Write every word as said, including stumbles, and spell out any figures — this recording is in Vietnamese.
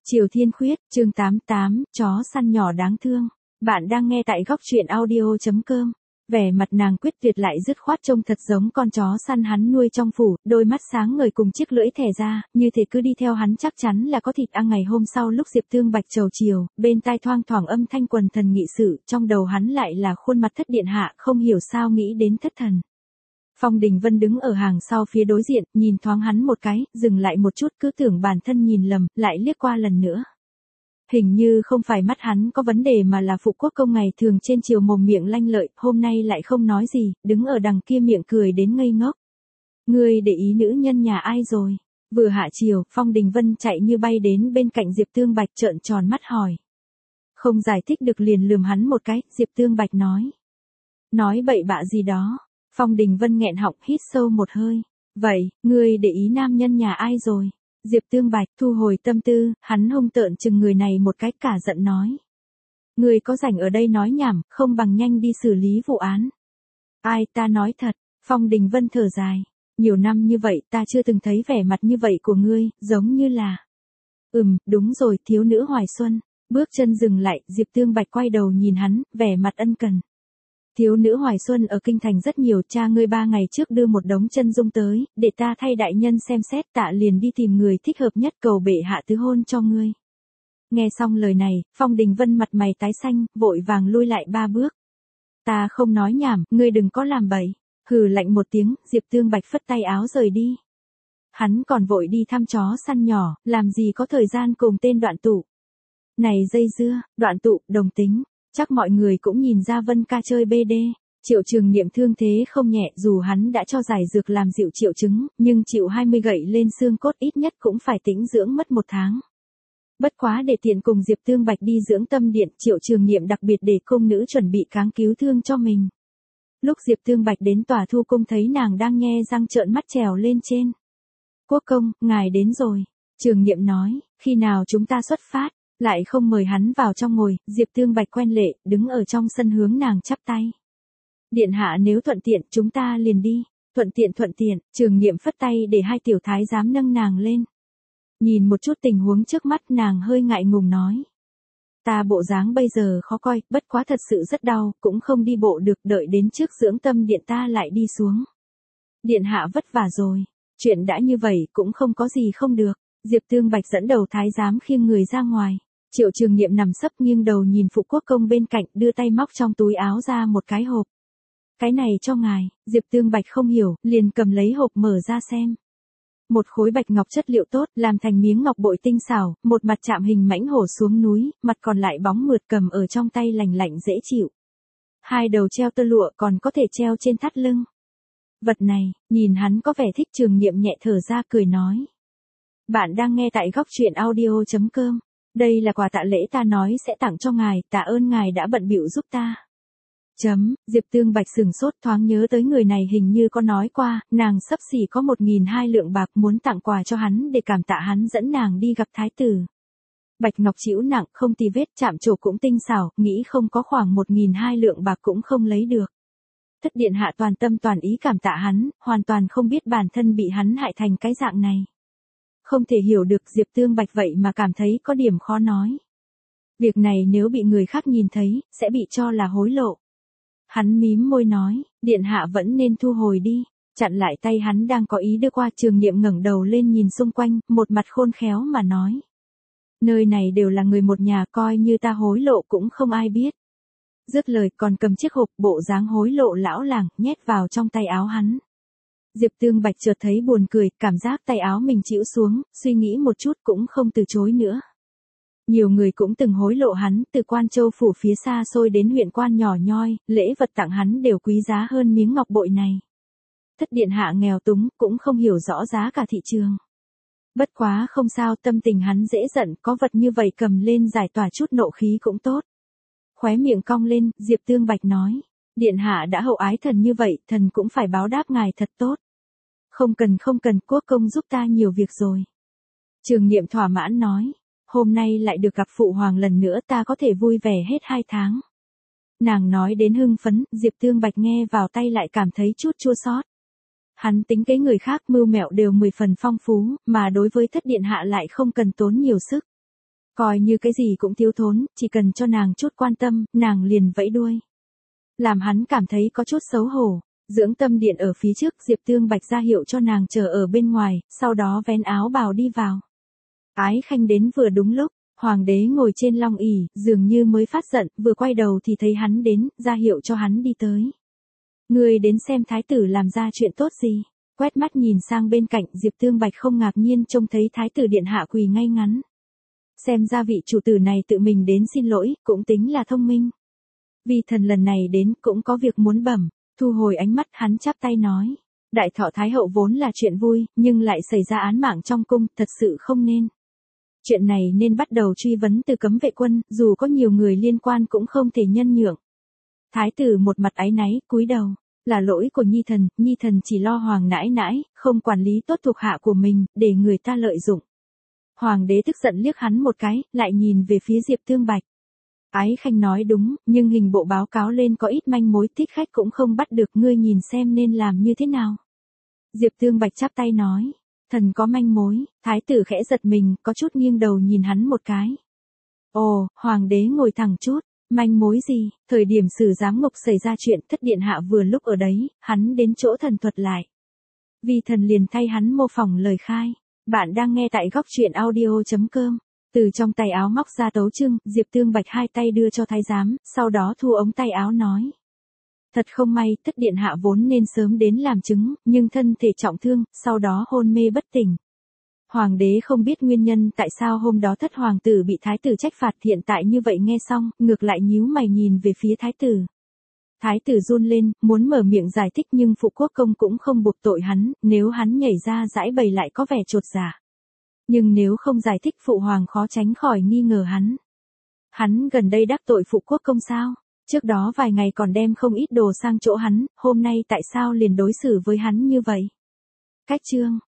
Triều Thiên Khuyết, chương tám mươi tám, chó săn nhỏ đáng thương. Bạn đang nghe tại góc truyện audio chấm com. Vẻ mặt nàng quyết tuyệt lại dứt khoát trông thật giống con chó săn hắn nuôi trong phủ, đôi mắt sáng ngời cùng chiếc lưỡi thè ra, như thể cứ đi theo hắn chắc chắn là có thịt ăn. Ngày hôm sau lúc Diệp Thương Bạch trầu chiều, bên tai thoang thoảng âm thanh quần thần nghị sự, trong đầu hắn lại là khuôn mặt thất điện hạ, không hiểu sao nghĩ đến thất thần. Phong Đình Vân đứng ở hàng sau phía đối diện, nhìn thoáng hắn một cái, dừng lại một chút, cứ tưởng bản thân nhìn lầm, lại liếc qua lần nữa. Hình như không phải mắt hắn có vấn đề mà là Phụ Quốc Công ngày thường trên chiều mồm miệng lanh lợi, hôm nay lại không nói gì, đứng ở đằng kia miệng cười đến ngây ngốc. Ngươi để ý nữ nhân nhà ai rồi? Vừa hạ chiều, Phong Đình Vân chạy như bay đến bên cạnh Diệp Thương Bạch trợn tròn mắt hỏi. Không giải thích được liền lườm hắn một cái, Diệp Thương Bạch nói. Nói bậy bạ gì đó. Phong Đình Vân nghẹn họng hít sâu một hơi. Vậy, ngươi để ý nam nhân nhà ai rồi? Diệp Thương Bạch thu hồi tâm tư, hắn hung tợn chừng người này một cái cả giận nói. Ngươi có rảnh ở đây nói nhảm, không bằng nhanh đi xử lý vụ án. Ai ta nói thật, Phong Đình Vân thở dài. Nhiều năm như vậy ta chưa từng thấy vẻ mặt như vậy của ngươi, giống như là... Ừm, đúng rồi, thiếu nữ Hoài Xuân. Bước chân dừng lại, Diệp Thương Bạch quay đầu nhìn hắn, vẻ mặt ân cần. Thiếu nữ Hoài Xuân ở kinh thành rất nhiều, cha ngươi ba ngày trước đưa một đống chân dung tới, để ta thay đại nhân xem xét, tạ liền đi tìm người thích hợp nhất cầu bệ hạ tứ hôn cho ngươi. Nghe xong lời này, Phong Đình Vân mặt mày tái xanh, vội vàng lui lại ba bước. Ta không nói nhảm, ngươi đừng có làm bậy. Hừ lạnh một tiếng, Diệp Thương Bạch phất tay áo rời đi. Hắn còn vội đi thăm chó săn nhỏ, làm gì có thời gian cùng tên Đoạn Tụ. Này dây dưa, Đoạn Tụ, đồng tính. Chắc mọi người cũng nhìn ra Vân ca chơi bê đê, Triệu Trường Niệm thương thế không nhẹ, dù hắn đã cho giải dược làm dịu triệu chứng, nhưng chịu hai mươi gậy lên xương cốt ít nhất cũng phải tĩnh dưỡng mất một tháng. Bất quá để tiện cùng Diệp Thương Bạch đi dưỡng tâm điện, Triệu Trường Niệm đặc biệt để cung nữ chuẩn bị kháng cứu thương cho mình. Lúc Diệp Thương Bạch đến tòa thu cung thấy nàng đang nhe răng trợn mắt trèo lên trên. Quốc công, ngài đến rồi. Trường Niệm nói, khi nào chúng ta xuất phát? Lại không mời hắn vào trong ngồi, Diệp Thương Bạch quen lệ, đứng ở trong sân hướng nàng chắp tay. Điện hạ nếu thuận tiện, chúng ta liền đi. Thuận tiện thuận tiện, Trường Niệm phất tay để hai tiểu thái giám nâng nàng lên. Nhìn một chút tình huống trước mắt, nàng hơi ngại ngùng nói. Ta bộ dáng bây giờ khó coi, bất quá thật sự rất đau, cũng không đi bộ được, đợi đến trước dưỡng tâm điện ta lại đi xuống. Điện hạ vất vả rồi, chuyện đã như vậy cũng không có gì không được. Diệp Thương Bạch dẫn đầu thái giám khiêng người ra ngoài. Triệu Trường Niệm nằm sấp nghiêng đầu nhìn Phụ Quốc Công bên cạnh, đưa tay móc trong túi áo ra một cái hộp. Cái này cho ngài. Diệp Thương Bạch không hiểu, liền cầm lấy hộp mở ra xem. Một khối bạch ngọc chất liệu tốt, làm thành miếng ngọc bội tinh xảo, một mặt chạm hình mãnh hổ xuống núi, mặt còn lại bóng mượt cầm ở trong tay lành lạnh dễ chịu. Hai đầu treo tơ lụa còn có thể treo trên thắt lưng. Vật này, nhìn hắn có vẻ thích. Trường Niệm nhẹ thở ra cười nói. Bạn đang nghe tại góc truyện audio chấm com. Đây là quà tạ lễ ta nói sẽ tặng cho ngài, tạ ơn ngài đã bận bịu giúp ta. Chấm, Diệp Thương Bạch sừng sốt thoáng nhớ tới người này hình như có nói qua, nàng xấp xỉ có một nghìn hai lượng bạc muốn tặng quà cho hắn để cảm tạ hắn dẫn nàng đi gặp thái tử. Bạch ngọc chĩu nặng, không tì vết, chạm trổ cũng tinh xảo, nghĩ không có khoảng một nghìn hai lượng bạc cũng không lấy được. Thất điện hạ toàn tâm toàn ý cảm tạ hắn, hoàn toàn không biết bản thân bị hắn hại thành cái dạng này. Không thể hiểu được Diệp Thương Bạch vậy mà cảm thấy có điểm khó nói. Việc này nếu bị người khác nhìn thấy, sẽ bị cho là hối lộ. Hắn mím môi nói, điện hạ vẫn nên thu hồi đi. Chặn lại tay hắn đang có ý đưa qua. Trường Niệm ngẩng đầu lên nhìn xung quanh, một mặt khôn khéo mà nói. Nơi này đều là người một nhà, coi như ta hối lộ cũng không ai biết. Dứt lời còn cầm chiếc hộp bộ dáng hối lộ lão làng, nhét vào trong tay áo hắn. Diệp Thương Bạch chợt thấy buồn cười, cảm giác tay áo mình chịu xuống, suy nghĩ một chút cũng không từ chối nữa. Nhiều người cũng từng hối lộ hắn, từ Quan Châu phủ phía xa xôi đến huyện quan nhỏ nhoi, lễ vật tặng hắn đều quý giá hơn miếng ngọc bội này. Thất điện hạ nghèo túng, cũng không hiểu rõ giá cả thị trường. Bất quá không sao, tâm tình hắn dễ giận, có vật như vậy cầm lên giải tỏa chút nộ khí cũng tốt. Khóe miệng cong lên, Diệp Thương Bạch nói, điện hạ đã hậu ái thần như vậy, thần cũng phải báo đáp ngài thật tốt. Không cần không cần, Quốc công giúp ta nhiều việc rồi. Trường Niệm thỏa mãn nói, hôm nay lại được gặp phụ hoàng lần nữa, ta có thể vui vẻ hết hai tháng. Nàng nói đến hưng phấn, Diệp Thương Bạch nghe vào tay lại cảm thấy chút chua xót. Hắn tính kế người khác mưu mẹo đều mười phần phong phú, mà đối với thất điện hạ lại không cần tốn nhiều sức. Coi như cái gì cũng thiếu thốn, chỉ cần cho nàng chút quan tâm, nàng liền vẫy đuôi. Làm hắn cảm thấy có chút xấu hổ. Dưỡng tâm điện ở phía trước, Diệp Tương Bạch ra hiệu cho nàng chờ ở bên ngoài, sau đó vén áo bào đi vào. Ái Khanh đến vừa đúng lúc, hoàng đế ngồi trên long ỷ, dường như mới phát giận, vừa quay đầu thì thấy hắn đến, ra hiệu cho hắn đi tới. Ngươi đến xem thái tử làm ra chuyện tốt gì? Quét mắt nhìn sang bên cạnh, Diệp Tương Bạch không ngạc nhiên trông thấy thái tử điện hạ quỳ ngay ngắn. Xem ra vị chủ tử này tự mình đến xin lỗi, cũng tính là thông minh. Vì thần lần này đến cũng có việc muốn bẩm. Thu hồi ánh mắt, hắn chắp tay nói. Đại thọ thái hậu vốn là chuyện vui, nhưng lại xảy ra án mạng trong cung, thật sự không nên. Chuyện này nên bắt đầu truy vấn từ cấm vệ quân, dù có nhiều người liên quan cũng không thể nhân nhượng. Thái tử một mặt áy náy, cúi đầu. Là lỗi của Nhi thần, Nhi thần chỉ lo hoàng nãi nãi, không quản lý tốt thuộc hạ của mình, để người ta lợi dụng. Hoàng đế tức giận liếc hắn một cái, lại nhìn về phía Diệp Tương Bạch. Ái Khanh nói đúng, nhưng hình bộ báo cáo lên có ít manh mối, thích khách cũng không bắt được, ngươi nhìn xem nên làm như thế nào. Diệp Tương Bạch chắp tay nói, thần có manh mối. Thái tử khẽ giật mình, có chút nghiêng đầu nhìn hắn một cái. Ồ, hoàng đế ngồi thẳng chút, manh mối gì? Thời điểm Sử Giám Ngục xảy ra chuyện, thất điện hạ vừa lúc ở đấy, hắn đến chỗ thần thuật lại. Vì thần liền thay hắn mô phỏng lời khai. Bạn đang nghe tại góc truyện audio chấm com. Từ trong tay áo móc ra tấu chương, Diệp Tương Bạch hai tay đưa cho thái giám, sau đó thu ống tay áo nói. Thật không may, thất điện hạ vốn nên sớm đến làm chứng, nhưng thân thể trọng thương, sau đó hôn mê bất tỉnh. Hoàng đế không biết nguyên nhân tại sao hôm đó thất hoàng tử bị thái tử trách phạt, hiện tại như vậy nghe xong, ngược lại nhíu mày nhìn về phía thái tử. Thái tử run lên, muốn mở miệng giải thích nhưng phụ quốc công cũng không buộc tội hắn, nếu hắn nhảy ra giãi bày lại có vẻ chột dạ. Nhưng nếu không giải thích phụ hoàng khó tránh khỏi nghi ngờ hắn. Hắn gần đây đắc tội phụ quốc công sao? Trước đó vài ngày còn đem không ít đồ sang chỗ hắn, hôm nay tại sao liền đối xử với hắn như vậy? Cách chương,